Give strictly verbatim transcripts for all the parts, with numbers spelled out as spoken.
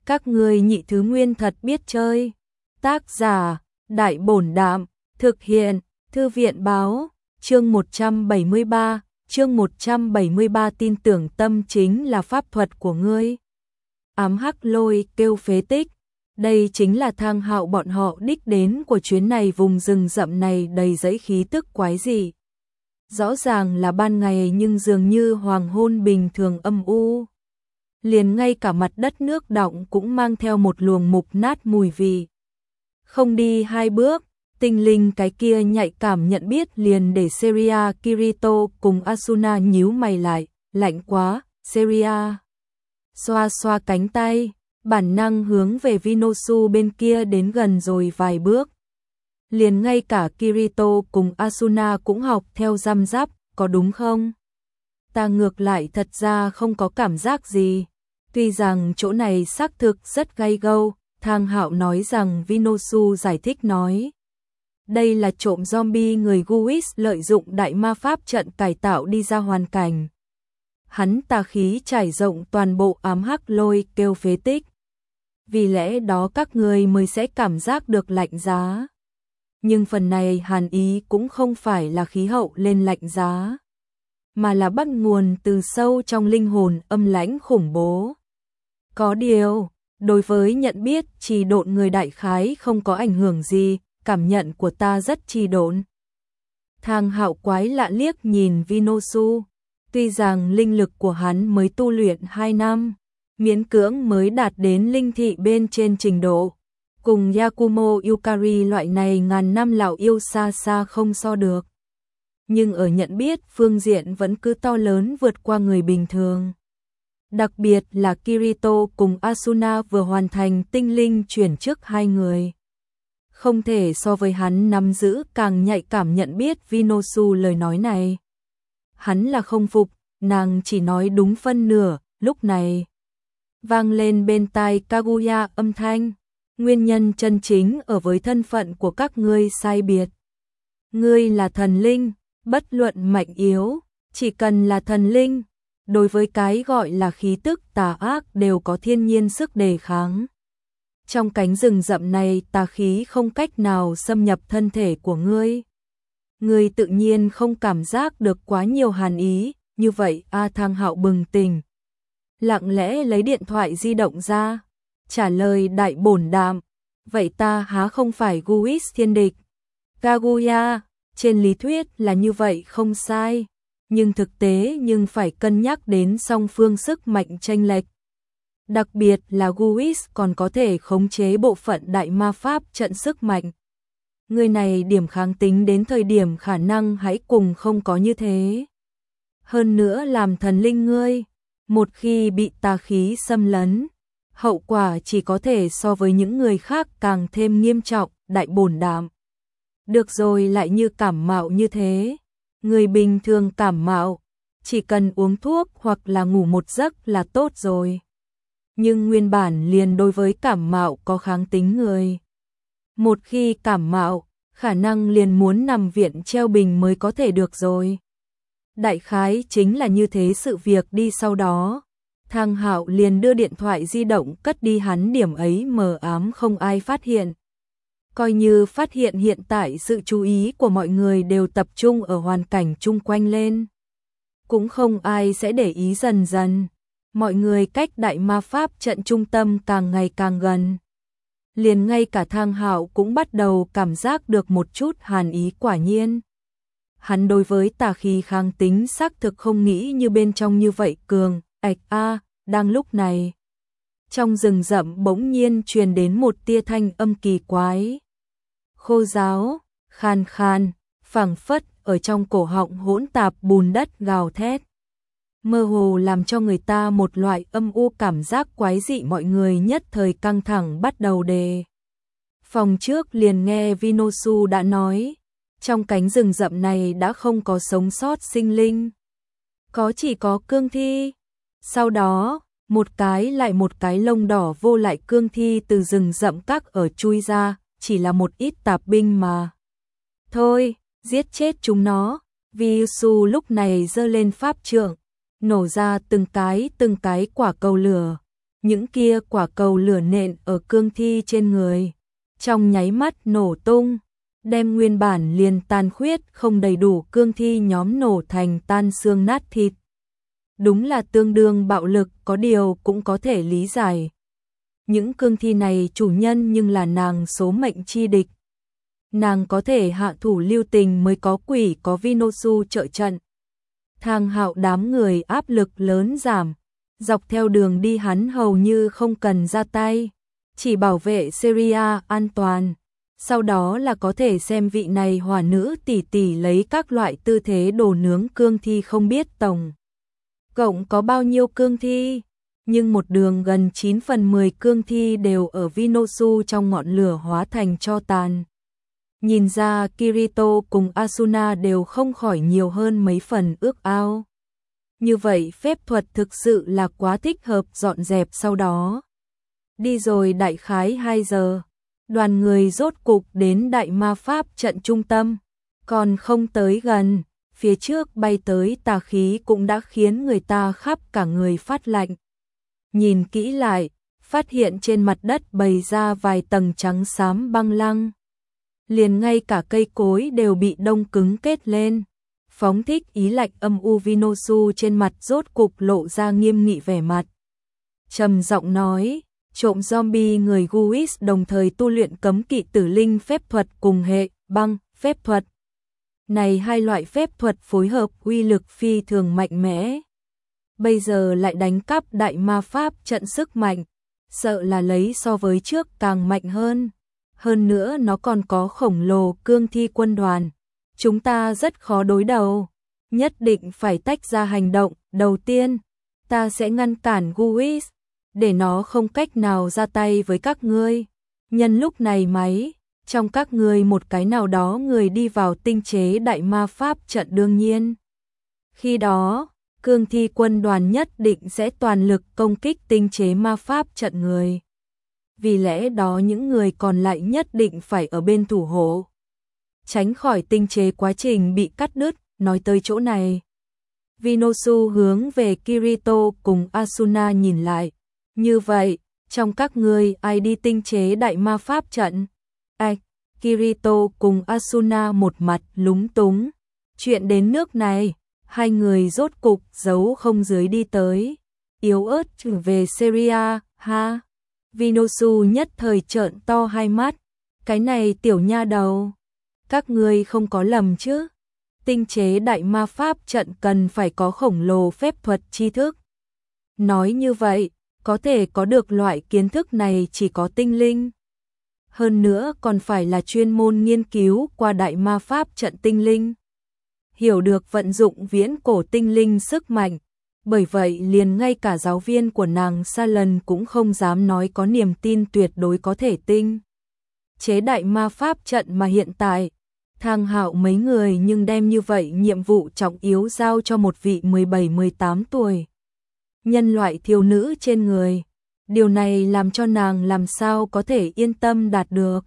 Các ngươi nhị thứ nguyên thật biết chơi. Tác giả, Đại Bổn Đạm, thực hiện, Thư viện Báo, chương một trăm bảy mươi ba, chương một trăm bảy mươi ba tin tưởng tâm chính là pháp thuật của ngươi. Ám Hắc Lôi kêu phế tích, đây chính là Thang Hạo bọn họ đích đến của chuyến này. Vùng rừng rậm này đầy dẫy khí tức quái dị. Rõ ràng là ban ngày nhưng dường như hoàng hôn bình thường âm u. Liền ngay cả mặt đất nước đọng cũng mang theo một luồng mục nát mùi vị. Không đi hai bước, tinh linh cái kia nhạy cảm nhận biết liền để Seria, Kirito cùng Asuna nhíu mày lại, lạnh quá. Seria xoa xoa cánh tay, bản năng hướng về Vinosu bên kia đến gần rồi vài bước. Liền ngay cả Kirito cùng Asuna cũng học theo răm rắp, có đúng không? Ta ngược lại thật ra không có cảm giác gì. Tuy rằng chỗ này xác thực rất gay gâu, Thang Hạo nói rằng Vinosu giải thích nói. Đây là trộm zombie người Guis lợi dụng đại ma pháp trận cải tạo đi ra hoàn cảnh. Hắn tà khí trải rộng toàn bộ Ám Hắc Lôi kêu phế tích. Vì lẽ đó các người mới sẽ cảm giác được lạnh giá. Nhưng phần này hàn ý cũng không phải là khí hậu lên lạnh giá, mà là bắt nguồn từ sâu trong linh hồn âm lãnh khủng bố. Có điều, đối với nhận biết trì độn người đại khái không có ảnh hưởng gì, cảm nhận của ta rất trì độn. Thang Hạo quái lạ liếc nhìn Vinosu, tuy rằng linh lực của hắn mới tu luyện hai năm, miễn cưỡng mới đạt đến linh thị bên trên trình độ. Cùng Yakumo Yukari loại này ngàn năm lão yêu xa xa không so được. Nhưng ở nhận biết phương diện vẫn cứ to lớn vượt qua người bình thường. Đặc biệt là Kirito cùng Asuna vừa hoàn thành tinh linh chuyển chức hai người. Không thể so với hắn nắm giữ càng nhạy cảm nhận biết Vinosu lời nói này. Hắn là không phục, nàng chỉ nói đúng phân nửa, lúc này. Vang lên bên tai Kaguya âm thanh. Nguyên nhân chân chính ở với thân phận của các ngươi sai biệt. Ngươi là thần linh, bất luận mạnh yếu, chỉ cần là thần linh, đối với cái gọi là khí tức tà ác đều có thiên nhiên sức đề kháng. Trong cánh rừng rậm này tà khí không cách nào xâm nhập thân thể của ngươi. Ngươi tự nhiên không cảm giác được quá nhiều hàn ý, như vậy A Thang Hạo bừng tỉnh. Lặng lẽ lấy điện thoại di động ra. Trả lời Đại Bổn Đạm, vậy ta há không phải Guis thiên địch. Kaguya, trên lý thuyết là như vậy không sai, nhưng thực tế nhưng phải cân nhắc đến song phương sức mạnh chênh lệch. Đặc biệt là Guis còn có thể khống chế bộ phận đại ma pháp trận sức mạnh. Người này điểm kháng tính đến thời điểm khả năng hãy cùng không có như thế. Hơn nữa làm thần linh ngươi, một khi bị tà khí xâm lấn, hậu quả chỉ có thể so với những người khác càng thêm nghiêm trọng. Đại Bổn Đạm. Được rồi, lại như cảm mạo như thế. Người bình thường cảm mạo, chỉ cần uống thuốc hoặc là ngủ một giấc là tốt rồi. Nhưng nguyên bản liền đối với cảm mạo có kháng tính người. Một khi cảm mạo, khả năng liền muốn nằm viện treo bình mới có thể được rồi. Đại khái chính là như thế sự việc đi. Sau đó Thang Hạo liền đưa điện thoại di động cất đi, hắn điểm ấy mờ ám không ai phát hiện. Coi như phát hiện, hiện tại sự chú ý của mọi người đều tập trung ở hoàn cảnh chung quanh lên. Cũng không ai sẽ để ý. Dần dần, mọi người cách đại ma pháp trận trung tâm càng ngày càng gần. Liền ngay cả Thang Hạo cũng bắt đầu cảm giác được một chút hàn ý. Quả nhiên, hắn đối với tà khí kháng tính xác thực không nghĩ như bên trong như vậy cường. Ảch a, đang lúc này, trong rừng rậm bỗng nhiên truyền đến một tia thanh âm kỳ quái. Khô ráo, khan khan, phảng phất ở trong cổ họng hỗn tạp bùn đất gào thét. Mơ hồ làm cho người ta một loại âm u cảm giác quái dị. Mọi người nhất thời căng thẳng bắt đầu đề phòng. Trước liền nghe Vinosu đã nói, trong cánh rừng rậm này đã không có sống sót sinh linh. Có chỉ có cương thi. Sau đó, một cái lại một cái lông đỏ vô lại cương thi từ rừng rậm các ở chui ra, chỉ là một ít tạp binh mà. Thôi, giết chết chúng nó. Vinosu lúc này giơ lên pháp trượng, nổ ra từng cái từng cái quả cầu lửa. những kia quả cầu lửa nện ở cương thi trên người, trong nháy mắt nổ tung, đem nguyên bản liền tàn khuyết không đầy đủ cương thi nhóm nổ thành tan xương nát thịt. Đúng là tương đương bạo lực, có điều cũng có thể lý giải. Những cương thi này chủ nhân nhưng là nàng số mệnh chi địch. Nàng có thể hạ thủ lưu tình mới có quỷ có Vinosu trợ trận. Thang Hạo đám người áp lực lớn giảm, dọc theo đường đi hắn hầu như không cần ra tay, chỉ bảo vệ Seria an toàn. Sau đó là có thể xem vị này hỏa nữ tỷ tỷ lấy các loại tư thế đồ nướng cương thi, không biết tổng cộng có bao nhiêu cương thi, nhưng một đường gần chín phần mười cương thi đều ở Vinosu trong ngọn lửa hóa thành tro tàn. Nhìn ra Kirito cùng Asuna đều không khỏi nhiều hơn mấy phần ước ao. Như vậy phép thuật thực sự là quá thích hợp dọn dẹp sau đó. Đi rồi đại khái hai giờ, đoàn người rốt cục đến đại ma pháp trận trung tâm, còn không tới gần, phía trước bay tới tà khí cũng đã khiến người ta khắp cả người phát lạnh. Nhìn kỹ lại, phát hiện trên mặt đất bày ra vài tầng trắng xám băng lăng. Liền ngay cả cây cối đều bị đông cứng kết lên. Phóng thích ý lạnh âm u, Vinosu trên mặt rốt cục lộ ra nghiêm nghị vẻ mặt. Trầm giọng nói, trộm zombie người Guis đồng thời tu luyện cấm kỵ tử linh phép thuật cùng hệ băng phép thuật. Này hai loại phép thuật phối hợp uy lực phi thường mạnh mẽ. Bây giờ lại đánh cắp đại ma pháp trận sức mạnh, sợ là lấy so với trước càng mạnh hơn. Hơn nữa nó còn có khổng lồ cương thi quân đoàn. Chúng ta rất khó đối đầu, nhất định phải tách ra hành động. Đầu tiên, ta sẽ ngăn cản Guis, để nó không cách nào ra tay với các ngươi. Nhân lúc này máy, trong các ngươi một cái nào đó người đi vào tinh chế đại ma pháp trận đương nhiên. Khi đó, cương thi quân đoàn nhất định sẽ toàn lực công kích tinh chế ma pháp trận người. Vì lẽ đó những người còn lại nhất định phải ở bên thủ hộ, tránh khỏi tinh chế quá trình bị cắt đứt. Nói tới chỗ này, Vinosu hướng về Kirito cùng Asuna nhìn lại. Như vậy, trong các ngươi ai đi tinh chế đại ma pháp trận? Ảch, Kirito cùng Asuna một mặt lúng túng. Chuyện đến nước này, hai người rốt cục giấu không dưới đi tới. Yếu ớt trở về Seria, ha? Vinosu nhất thời trợn to hai mắt. Cái này tiểu nha đầu, các ngươi không có lầm chứ? Tinh chế đại ma pháp trận cần phải có khổng lồ phép thuật tri thức. Nói như vậy, có thể có được loại kiến thức này chỉ có tinh linh. Hơn nữa còn phải là chuyên môn nghiên cứu qua đại ma pháp trận tinh linh. Hiểu được vận dụng viễn cổ tinh linh sức mạnh. Bởi vậy liền ngay cả giáo viên của nàng Salon cũng không dám nói có niềm tin tuyệt đối có thể tinh chế đại ma pháp trận, mà hiện tại Thang Hạo mấy người nhưng đem như vậy nhiệm vụ trọng yếu giao cho một vị mười bảy mười tám tuổi nhân loại thiếu nữ trên người. Điều này làm cho nàng làm sao có thể yên tâm đạt được.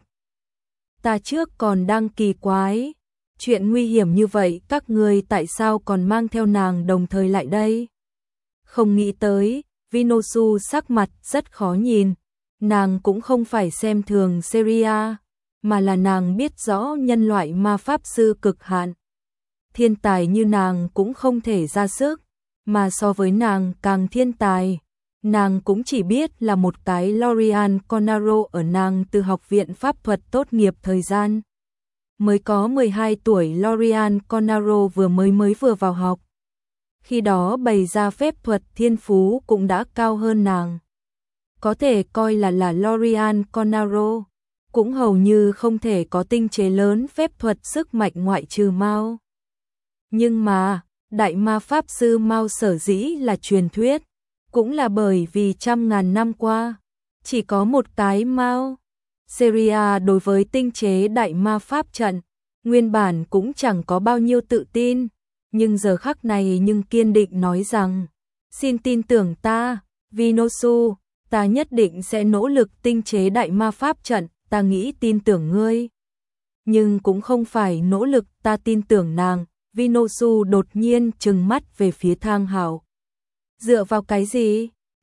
Ta trước còn đang kỳ quái, chuyện nguy hiểm như vậy các ngươi tại sao còn mang theo nàng đồng thời lại đây? Không nghĩ tới, Vinosu sắc mặt rất khó nhìn. Nàng cũng không phải xem thường Seria, mà là nàng biết rõ nhân loại ma pháp sư cực hạn. Thiên tài như nàng cũng không thể ra sức, mà so với nàng càng thiên tài. Nàng cũng chỉ biết là một cái Lorian Conaro ở nàng từ học viện pháp thuật tốt nghiệp thời gian. Mới có mười hai tuổi, Lorian Conaro vừa mới mới vừa vào học. Khi đó bày ra phép thuật thiên phú cũng đã cao hơn nàng. Có thể coi là là Lorian Conaro, cũng hầu như không thể có tinh chế lớn phép thuật sức mạnh ngoại trừ Mao. Nhưng mà, đại ma pháp sư Mao sở dĩ là truyền thuyết, cũng là bởi vì trăm ngàn năm qua, chỉ có một cái Mao. Seria đối với tinh chế đại ma pháp trận, nguyên bản cũng chẳng có bao nhiêu tự tin, nhưng giờ khắc này nhưng kiên định nói rằng, xin tin tưởng ta, Vinosu, ta nhất định sẽ nỗ lực tinh chế đại ma pháp trận, ta nghĩ tin tưởng ngươi. Nhưng cũng không phải nỗ lực, ta tin tưởng nàng. Vinosu đột nhiên trừng mắt về phía Thang Hạo. Dựa vào cái gì?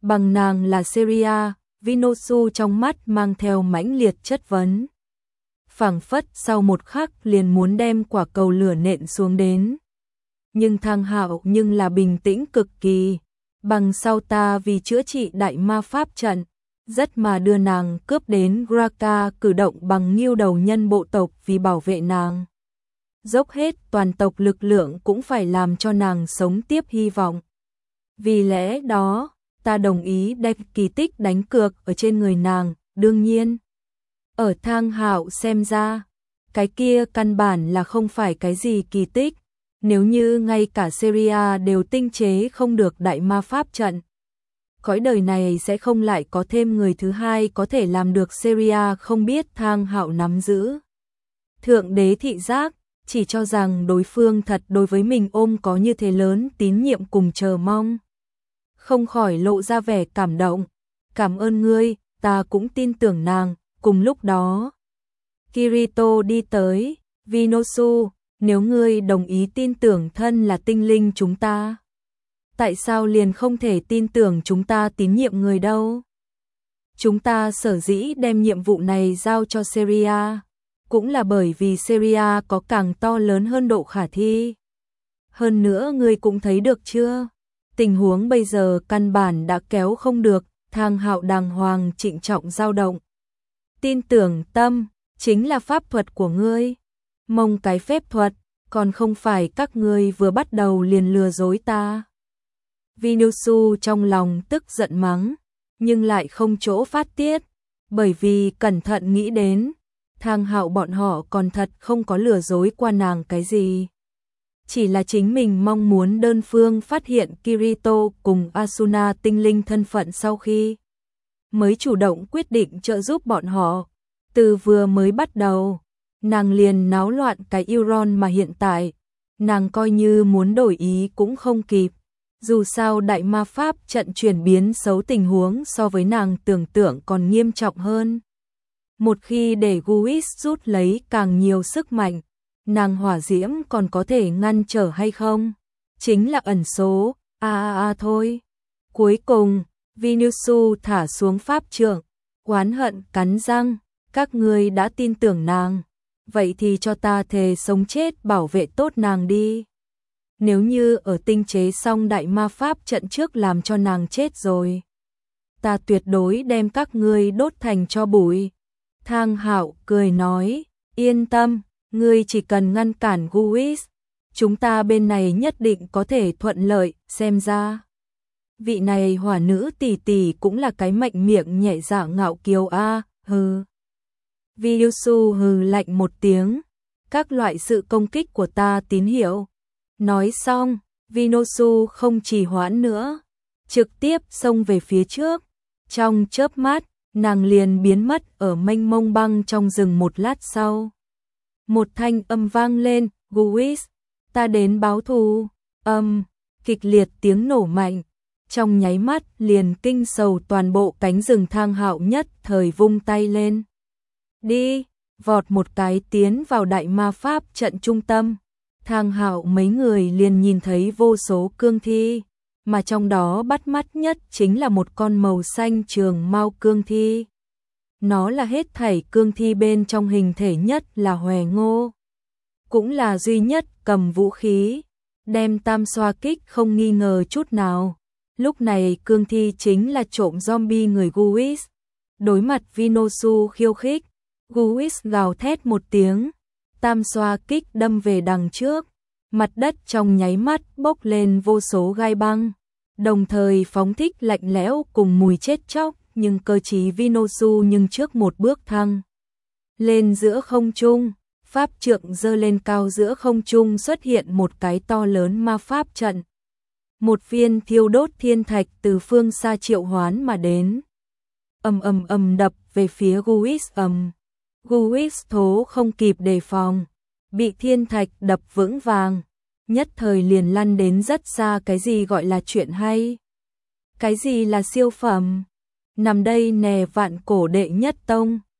bằng nàng là Seria, Vinosu trong mắt mang theo mãnh liệt chất vấn. Phảng phất sau một khắc liền muốn đem quả cầu lửa nện xuống đến. Nhưng Thang Hạo nhưng là bình tĩnh cực kỳ, bằng sau ta vì chữa trị đại ma pháp trận, rất mà đưa nàng cướp đến Graka, cử động bằng nghiêu đầu nhân bộ tộc vì bảo vệ nàng. Dốc hết toàn tộc lực lượng cũng phải làm cho nàng sống tiếp hy vọng. Vì lẽ đó, ta đồng ý đem kỳ tích đánh cược ở trên người nàng, đương nhiên. Ở Thang Hạo xem ra, cái kia căn bản là không phải cái gì kỳ tích, nếu như ngay cả Seria đều tinh chế không được đại ma pháp trận. Cõi đời này sẽ không lại có thêm người thứ hai có thể làm được. Seria không biết Thang Hạo nắm giữ thượng đế thị giác, chỉ cho rằng đối phương thật đối với mình ôm có như thế lớn tín nhiệm cùng chờ mong. Không khỏi lộ ra vẻ cảm động. Cảm ơn ngươi, ta cũng tin tưởng nàng. Cùng lúc đó, Kirito đi tới, Vinosu, nếu ngươi đồng ý tin tưởng thân là tinh linh chúng ta, tại sao liền không thể tin tưởng chúng ta tín nhiệm người đâu? Chúng ta sở dĩ đem nhiệm vụ này giao cho Seria, cũng là bởi vì Seria có càng to lớn hơn độ khả thi. Hơn nữa ngươi cũng thấy được chưa? Tình huống bây giờ căn bản đã kéo không được. Thang Hạo đàng hoàng trịnh trọng dao động. Tin tưởng tâm, chính là pháp thuật của ngươi. Mong cái phép thuật, còn không phải các ngươi vừa bắt đầu liền lừa dối ta. Vinosu trong lòng tức giận mắng, nhưng lại không chỗ phát tiết, bởi vì cẩn thận nghĩ đến, Thang Hạo bọn họ còn thật không có lừa dối qua nàng cái gì. Chỉ là chính mình mong muốn đơn phương phát hiện Kirito cùng Asuna tinh linh thân phận sau khi mới chủ động quyết định trợ giúp bọn họ. Từ vừa mới bắt đầu, nàng liền náo loạn cái Euron mà hiện tại, nàng coi như muốn đổi ý cũng không kịp. Dù sao đại ma pháp trận chuyển biến xấu tình huống so với nàng tưởng tượng còn nghiêm trọng hơn. Một khi để Guis rút lấy càng nhiều sức mạnh, nàng hỏa diễm còn có thể ngăn trở hay không? Chính là ẩn số, a a a thôi. Cuối cùng, Vinosu thả xuống pháp trượng, oán hận cắn răng, các ngươi đã tin tưởng nàng, vậy thì cho ta thề sống chết bảo vệ tốt nàng đi. Nếu như ở tinh chế xong đại ma pháp trận trước làm cho nàng chết rồi, ta tuyệt đối đem các ngươi đốt thành tro bụi. Thang Hạo cười nói, yên tâm, ngươi chỉ cần ngăn cản Guis, chúng ta bên này nhất định có thể thuận lợi. Xem ra vị này hỏa nữ tỷ tỷ cũng là cái mạnh miệng nhẹ dạ ngạo kiều a. Hừ. Vinosu hừ lạnh một tiếng, các loại sự công kích của ta tín hiệu. Nói xong, Vinosu không trì hoãn nữa, trực tiếp xông về phía trước. Trong chớp mắt, nàng liền biến mất ở mênh mông băng trong rừng. Một lát sau, một thanh âm vang lên, Guis, ta đến báo thù. Âm, kịch liệt tiếng nổ mạnh, trong nháy mắt liền kinh sầu toàn bộ cánh rừng. Thang Hạo nhất thời vung tay lên. Đi, vọt một cái tiến vào đại ma pháp trận trung tâm. Thang Hạo mấy người liền nhìn thấy vô số cương thi, mà trong đó bắt mắt nhất chính là một con màu xanh trường mao cương thi. Nó là hết thảy cương thi bên trong hình thể nhất là Hòe Ngô, cũng là duy nhất cầm vũ khí, đem tam xoa kích không nghi ngờ chút nào. Lúc này cương thi chính là trộm zombie người Guis. Đối mặt Vinosu khiêu khích, Guis gào thét một tiếng, tam xoa kích đâm về đằng trước, mặt đất trong nháy mắt bốc lên vô số gai băng, đồng thời phóng thích lạnh lẽo cùng mùi chết chóc, nhưng cơ trí Vinosu nhưng trước một bước thăng lên giữa không trung, pháp trượng giơ lên cao giữa không trung, xuất hiện một cái to lớn ma pháp trận. Một viên thiêu đốt thiên thạch từ phương xa triệu hoán mà đến, ầm ầm ầm đập về phía Guis. ầm. Guis thố không kịp đề phòng, bị thiên thạch đập vững vàng, nhất thời liền lăn đến rất xa. Cái gì gọi là chuyện hay? Cái gì là siêu phẩm? Nằm đây nè, vạn cổ đệ nhất tông.